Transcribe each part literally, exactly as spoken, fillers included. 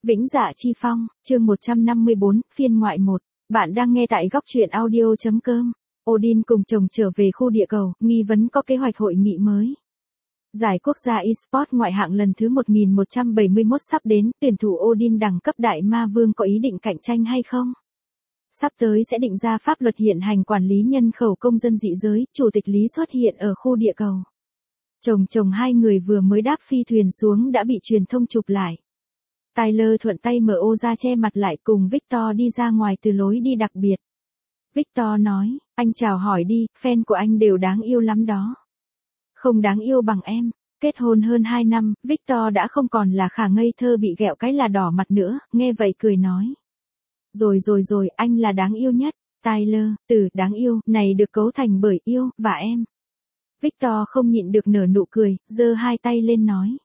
Vĩnh Dạ Chi Phong, chương một trăm năm mươi bốn, phiên ngoại một. Bạn đang nghe tại góc truyện audio chấm com. Odin cùng chồng trở về khu địa cầu, nghi vấn có kế hoạch hội nghị mới. Giải quốc gia eSports ngoại hạng lần thứ một nghìn một trăm bảy mươi mốt sắp đến, tuyển thủ Odin đẳng cấp Đại Ma Vương có ý định cạnh tranh hay không? Sắp tới sẽ định ra pháp luật hiện hành quản lý nhân khẩu công dân dị giới, Chủ tịch Lý xuất hiện ở khu địa cầu. Chồng chồng hai người vừa mới đáp phi thuyền xuống đã bị truyền thông chụp lại. Tyler thuận tay mở ô ra che mặt lại cùng Victor đi ra ngoài từ lối đi đặc biệt. Victor nói, anh chào hỏi đi, fan của anh đều đáng yêu lắm đó. Không đáng yêu bằng em. Kết hôn hơn hai năm, Victor đã không còn là khả ngây thơ bị ghẹo cái là đỏ mặt nữa, nghe vậy cười nói. Rồi rồi rồi, anh là đáng yêu nhất. Tyler, từ đáng yêu này được cấu thành bởi yêu và em. Victor không nhịn được nở nụ cười, giơ hai tay lên nói.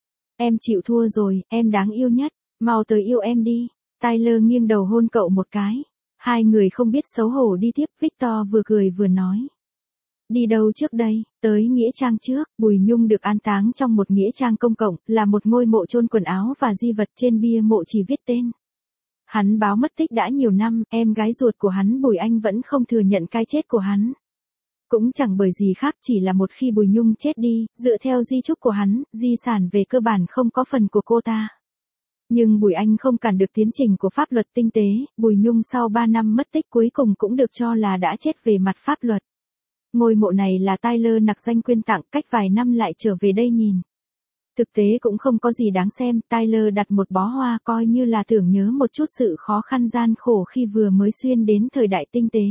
Em chịu thua rồi, em đáng yêu nhất, mau tới yêu em đi. Tyler nghiêng đầu hôn cậu một cái. Hai người không biết xấu hổ đi tiếp, Victor vừa cười vừa nói. Đi đâu trước đây, tới nghĩa trang trước, Bùi Nhung được an táng trong một nghĩa trang công cộng, là một ngôi mộ chôn quần áo và di vật, trên bia mộ chỉ viết tên. Hắn báo mất tích đã nhiều năm, em gái ruột của hắn Bùi Anh vẫn không thừa nhận cái chết của hắn. Cũng chẳng bởi gì khác, chỉ là một khi Bùi Nhung chết đi, dựa theo di chúc của hắn, di sản về cơ bản không có phần của cô ta. Nhưng Bùi Anh không cản được tiến trình của pháp luật tinh tế, Bùi Nhung sau ba năm mất tích cuối cùng cũng được cho là đã chết về mặt pháp luật. Ngôi mộ này là Tyler nặc danh quyên tặng, cách vài năm lại trở về đây nhìn. Thực tế cũng không có gì đáng xem, Tyler đặt một bó hoa coi như là tưởng nhớ một chút sự khó khăn gian khổ khi vừa mới xuyên đến thời đại tinh tế.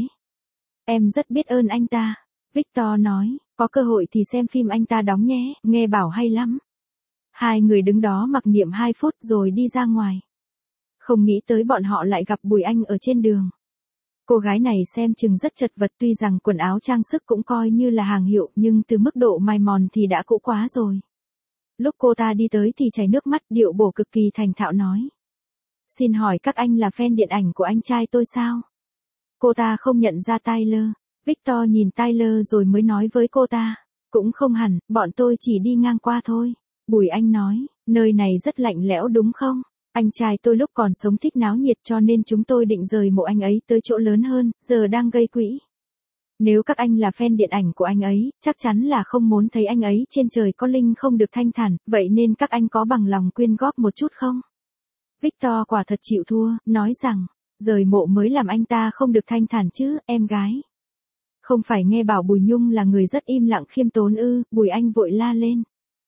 Em rất biết ơn anh ta. Victor nói, có cơ hội thì xem phim anh ta đóng nhé, nghe bảo hay lắm. Hai người đứng đó mặc niệm hai phút rồi đi ra ngoài. Không nghĩ tới bọn họ lại gặp Bùi Anh ở trên đường. Cô gái này xem chừng rất chật vật, tuy rằng quần áo trang sức cũng coi như là hàng hiệu nhưng từ mức độ mài mòn thì đã cũ quá rồi. Lúc cô ta đi tới thì chảy nước mắt, điệu bộ cực kỳ thành thạo nói. Xin hỏi các anh là fan điện ảnh của anh trai tôi sao? Cô ta không nhận ra Tyler. Victor nhìn Tyler rồi mới nói với cô ta. Cũng không hẳn, bọn tôi chỉ đi ngang qua thôi. Bùi Anh nói, nơi này rất lạnh lẽo đúng không? Anh trai tôi lúc còn sống thích náo nhiệt cho nên chúng tôi định rời mộ anh ấy tới chỗ lớn hơn, giờ đang gây quỹ. Nếu các anh là fan điện ảnh của anh ấy, chắc chắn là không muốn thấy anh ấy trên trời có linh không được thanh thản, vậy nên các anh có bằng lòng quyên góp một chút không? Victor quả thật chịu thua, nói rằng, rời mộ mới làm anh ta không được thanh thản chứ, em gái. Không phải nghe bảo Bùi Nhung là người rất im lặng khiêm tốn ư? Bùi Anh vội la lên.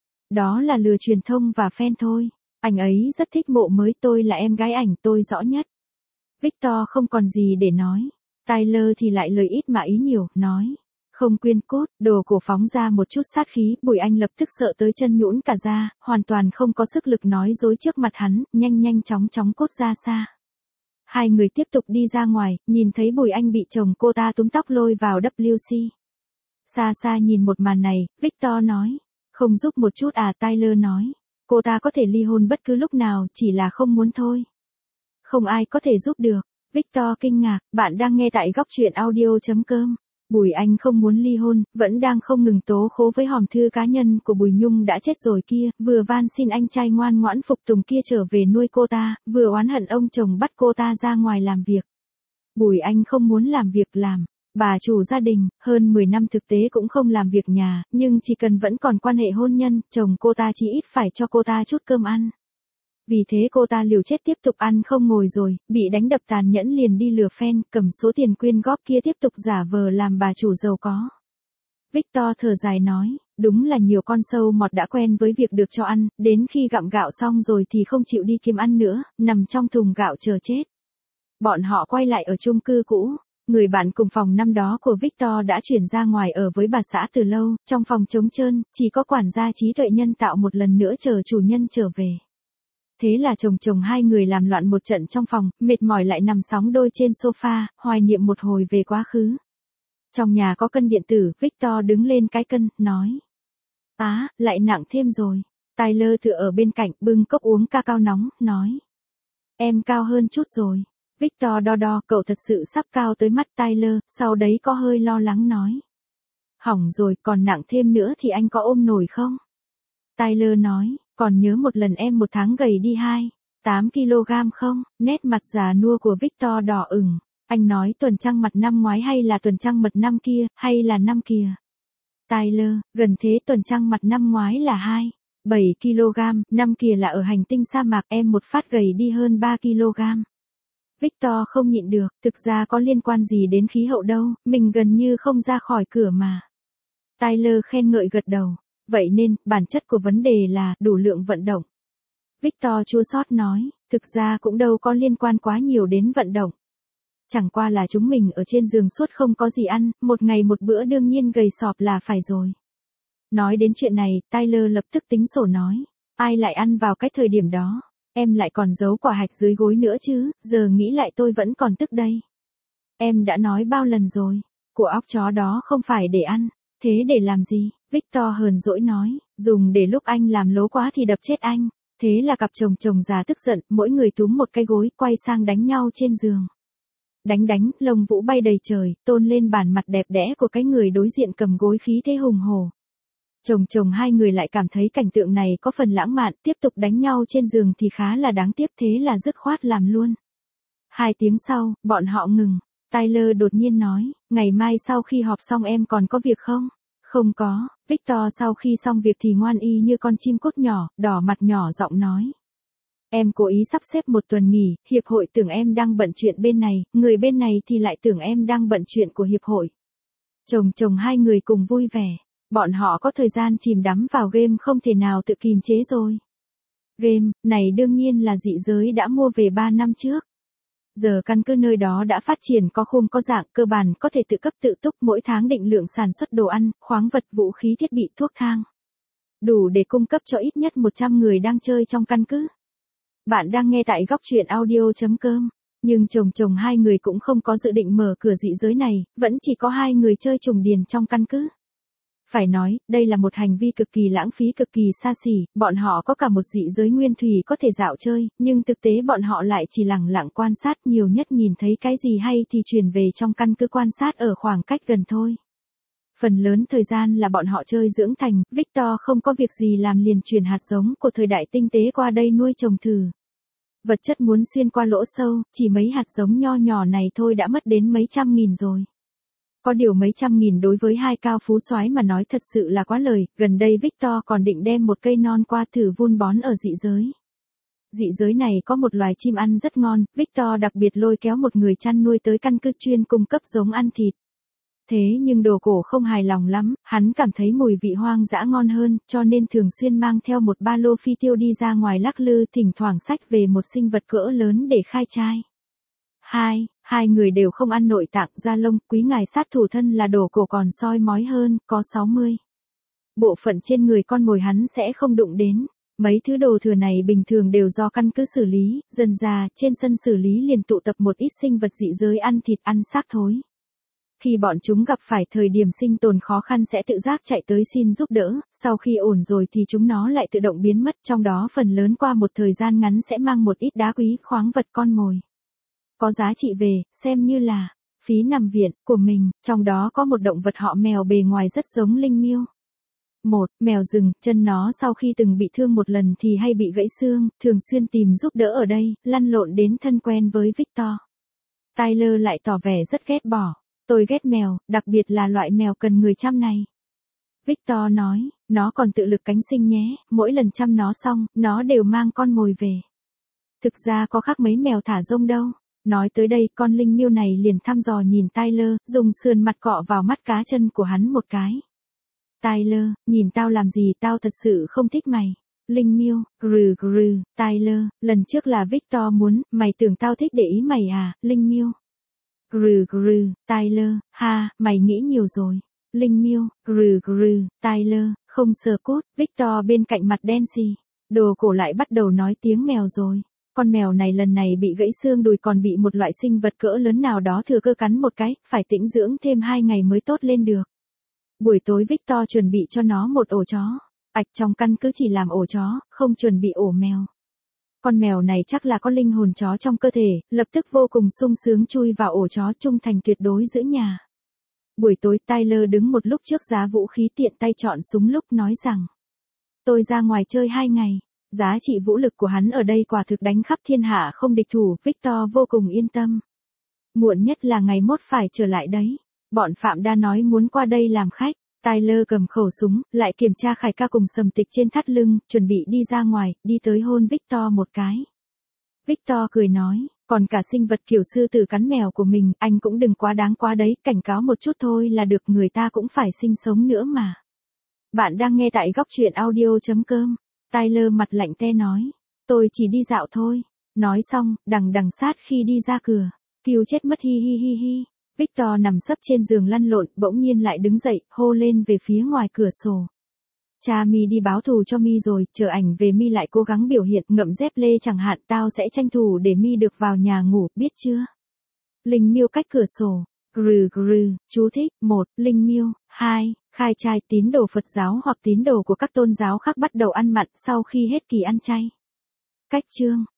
Đó là lừa truyền thông và fan thôi. Anh ấy rất thích mộ mới, tôi là em gái ảnh, tôi rõ nhất. Victor không còn gì để nói. Tyler thì lại lời ít mà ý nhiều, nói. Không quyên cốt, đồ cổ phóng ra một chút sát khí, Bùi Anh lập tức sợ tới chân nhũn cả ra, hoàn toàn không có sức lực nói dối trước mặt hắn, nhanh nhanh chóng chóng cốt ra xa. Hai người tiếp tục đi ra ngoài, nhìn thấy Bùi Anh bị chồng cô ta túm tóc lôi vào vê kép xê. Xa xa nhìn một màn này, Victor nói. Không giúp một chút à? Tyler nói. Cô ta có thể ly hôn bất cứ lúc nào, chỉ là không muốn thôi. Không ai có thể giúp được. Victor kinh ngạc, bạn đang nghe tại góc truyện audio chấm com. Bùi Anh không muốn ly hôn, vẫn đang không ngừng tố khố với hòm thư cá nhân của Bùi Nhung đã chết rồi kia, vừa van xin anh trai ngoan ngoãn phục tùng kia trở về nuôi cô ta, vừa oán hận ông chồng bắt cô ta ra ngoài làm việc. Bùi Anh không muốn làm việc làm. Bà chủ gia đình, hơn mười năm thực tế cũng không làm việc nhà, nhưng chỉ cần vẫn còn quan hệ hôn nhân, chồng cô ta chỉ ít phải cho cô ta chút cơm ăn. Vì thế cô ta liều chết tiếp tục ăn không ngồi rồi, bị đánh đập tàn nhẫn liền đi lừa fan, cầm số tiền quyên góp kia tiếp tục giả vờ làm bà chủ giàu có. Victor thở dài nói, đúng là nhiều con sâu mọt đã quen với việc được cho ăn, đến khi gặm gạo xong rồi thì không chịu đi kiếm ăn nữa, nằm trong thùng gạo chờ chết. Bọn họ quay lại ở chung cư cũ. Người bạn cùng phòng năm đó của Victor đã chuyển ra ngoài ở với bà xã từ lâu, trong phòng trống trơn, chỉ có quản gia trí tuệ nhân tạo một lần nữa chờ chủ nhân trở về. Thế là chồng chồng hai người làm loạn một trận trong phòng, mệt mỏi lại nằm sóng đôi trên sofa, hoài niệm một hồi về quá khứ. Trong nhà có cân điện tử, Victor đứng lên cái cân, nói. Á, lại nặng thêm rồi. Tyler tựa ở bên cạnh, bưng cốc uống cacao nóng, nói. Em cao hơn chút rồi. Victor đo đo, cậu thật sự sắp cao tới mắt Tyler, sau đấy có hơi lo lắng nói. Hỏng rồi, còn nặng thêm nữa thì anh có ôm nổi không? Tyler nói, còn nhớ một lần em một tháng gầy đi hai. tám ki lô gam không? Nét mặt già nua của Victor đỏ ửng. Anh nói tuần trăng mật năm ngoái hay là tuần trăng mật năm kia, hay là năm kia? Tyler, gần thế tuần trăng mật năm ngoái là hai phẩy bảy ki lô gam, năm kia là ở hành tinh sa mạc em một phát gầy đi hơn ba ki lô gam. Victor không nhịn được, thực ra có liên quan gì đến khí hậu đâu, mình gần như không ra khỏi cửa mà. Tyler khen ngợi gật đầu. Vậy nên, bản chất của vấn đề là đủ lượng vận động. Victor chua xót nói, thực ra cũng đâu có liên quan quá nhiều đến vận động. Chẳng qua là chúng mình ở trên giường suốt không có gì ăn, một ngày một bữa đương nhiên gầy sọp là phải rồi. Nói đến chuyện này, Tyler lập tức tính sổ nói, ai lại ăn vào cái thời điểm đó, em lại còn giấu quả hạch dưới gối nữa chứ, giờ nghĩ lại tôi vẫn còn tức đây. Em đã nói bao lần rồi, của óc chó đó không phải để ăn, thế để làm gì? Victor hờn dỗi nói, dùng để lúc anh làm lố quá thì đập chết anh. Thế là cặp chồng chồng già tức giận, mỗi người túm một cái gối, quay sang đánh nhau trên giường. Đánh đánh, lông vũ bay đầy trời, tôn lên bản mặt đẹp đẽ của cái người đối diện cầm gối khí thế hùng hổ. Chồng chồng hai người lại cảm thấy cảnh tượng này có phần lãng mạn, tiếp tục đánh nhau trên giường thì khá là đáng tiếc, thế là dứt khoát làm luôn. Hai tiếng sau, bọn họ ngừng. Tyler đột nhiên nói, ngày mai sau khi họp xong em còn có việc không? Không có, Victor sau khi xong việc thì ngoan y như con chim cút nhỏ, đỏ mặt nhỏ giọng nói. Em cố ý sắp xếp một tuần nghỉ, hiệp hội tưởng em đang bận chuyện bên này, người bên này thì lại tưởng em đang bận chuyện của hiệp hội. Chồng chồng hai người cùng vui vẻ, bọn họ có thời gian chìm đắm vào game không thể nào tự kìm chế rồi. Game, này đương nhiên là dị giới đã mua về ba năm trước. Giờ căn cứ nơi đó đã phát triển có khung có dạng, cơ bản có thể tự cấp tự túc, mỗi tháng định lượng sản xuất đồ ăn, khoáng vật, vũ khí thiết bị, thuốc thang. Đủ để cung cấp cho ít nhất một trăm người đang chơi trong căn cứ. Bạn đang nghe tại góc truyện audio chấm com. Nhưng chồng chồng hai người cũng không có dự định mở cửa dị giới này, vẫn chỉ có hai người chơi trùng điền trong căn cứ. Phải nói, đây là một hành vi cực kỳ lãng phí, cực kỳ xa xỉ, bọn họ có cả một dị giới nguyên thủy có thể dạo chơi, nhưng thực tế bọn họ lại chỉ lẳng lặng quan sát, nhiều nhất nhìn thấy cái gì hay thì chuyển về trong căn cứ quan sát ở khoảng cách gần thôi. Phần lớn thời gian là bọn họ chơi dưỡng thành, Victor không có việc gì làm liền chuyển hạt giống của thời đại tinh tế qua đây nuôi trồng thử. Vật chất muốn xuyên qua lỗ sâu, chỉ mấy hạt giống nho nhỏ này thôi đã mất đến mấy trăm nghìn rồi. Có điều mấy trăm nghìn đối với hai cao phú soái mà nói thật sự là quá lời, gần đây Victor còn định đem một cây non qua thử vun bón ở dị giới. Dị giới này có một loài chim ăn rất ngon, Victor đặc biệt lôi kéo một người chăn nuôi tới căn cứ chuyên cung cấp giống ăn thịt. Thế nhưng đồ cổ không hài lòng lắm, hắn cảm thấy mùi vị hoang dã ngon hơn, cho nên thường xuyên mang theo một ba lô phi tiêu đi ra ngoài lắc lư, thỉnh thoảng xách về một sinh vật cỡ lớn để khai trai. Hai, hai người đều không ăn nội tạng, da lông, quý ngài sát thủ thân là đồ cổ còn soi mói hơn, có sáu mươi. Bộ phận trên người con mồi hắn sẽ không đụng đến. Mấy thứ đồ thừa này bình thường đều do căn cứ xử lý, dần dà, trên sân xử lý liền tụ tập một ít sinh vật dị giới ăn thịt ăn xác thối. Khi bọn chúng gặp phải thời điểm sinh tồn khó khăn sẽ tự giác chạy tới xin giúp đỡ, sau khi ổn rồi thì chúng nó lại tự động biến mất, trong đó phần lớn qua một thời gian ngắn sẽ mang một ít đá quý, khoáng vật, con mồi có giá trị về, xem như là phí nằm viện của mình, trong đó có một động vật họ mèo bề ngoài rất giống linh miêu. Một, mèo rừng, chân nó sau khi từng bị thương một lần thì hay bị gãy xương, thường xuyên tìm giúp đỡ ở đây, lăn lộn đến thân quen với Victor. Tyler lại tỏ vẻ rất ghét bỏ. Tôi ghét mèo, đặc biệt là loại mèo cần người chăm này. Victor nói, nó còn tự lực cánh sinh nhé, mỗi lần chăm nó xong, nó đều mang con mồi về. Thực ra có khác mấy mèo thả rông đâu. Nói tới đây, con linh miêu này liền thăm dò nhìn Tyler, dùng sườn mặt cọ vào mắt cá chân của hắn một cái. Tyler, nhìn tao làm gì, tao thật sự không thích mày. Linh miêu, grừ grừ, Tyler, lần trước là Victor muốn, mày tưởng tao thích để ý mày à, Linh miêu. Grừ grừ, Tyler, ha, mày nghĩ nhiều rồi. Linh miêu, grừ grừ, Tyler, không sờ cốt, Victor bên cạnh mặt đen xì. Đồ cổ lại bắt đầu nói tiếng mèo rồi. Con mèo này lần này bị gãy xương đùi còn bị một loại sinh vật cỡ lớn nào đó thừa cơ cắn một cái, phải tĩnh dưỡng thêm hai ngày mới tốt lên được. Buổi tối Victor chuẩn bị cho nó một ổ chó. Ạch trong căn cứ chỉ làm ổ chó, không chuẩn bị ổ mèo. Con mèo này chắc là có linh hồn chó trong cơ thể, lập tức vô cùng sung sướng chui vào ổ chó, trung thành tuyệt đối giữ nhà. Buổi tối Tyler đứng một lúc trước giá vũ khí, tiện tay chọn súng lúc nói rằng. Tôi ra ngoài chơi hai ngày. Giá trị vũ lực của hắn ở đây quả thực đánh khắp thiên hạ không địch thủ, Victor vô cùng yên tâm. Muộn nhất là ngày mốt phải trở lại đấy. Bọn Phạm Đa nói muốn qua đây làm khách. Tyler cầm khẩu súng, lại kiểm tra khải ca cùng sầm tịch trên thắt lưng, chuẩn bị đi ra ngoài, đi tới hôn Victor một cái. Victor cười nói, còn cả sinh vật kiểu sư tử cắn mèo của mình, anh cũng đừng quá đáng quá đấy, cảnh cáo một chút thôi là được, người ta cũng phải sinh sống nữa mà. Bạn đang nghe tại góc truyện audio.com. Tyler mặt lạnh te nói, tôi chỉ đi dạo thôi. Nói xong, đằng đằng sát khi đi ra cửa, kêu chết mất hi hi hi hi. Victor nằm sấp trên giường lăn lộn, bỗng nhiên lại đứng dậy, hô lên về phía ngoài cửa sổ. Cha mi đi báo thù cho mi rồi, chờ ảnh về mi lại cố gắng biểu hiện, ngậm dép lê chẳng hạn, tao sẽ tranh thủ để mi được vào nhà ngủ, biết chưa? Linh miêu cách cửa sổ. Grừ grừ, chú thích, một, linh miêu, hai, khai trai, tín đồ Phật giáo hoặc tín đồ của các tôn giáo khác bắt đầu ăn mặn sau khi hết kỳ ăn chay. Cách chương.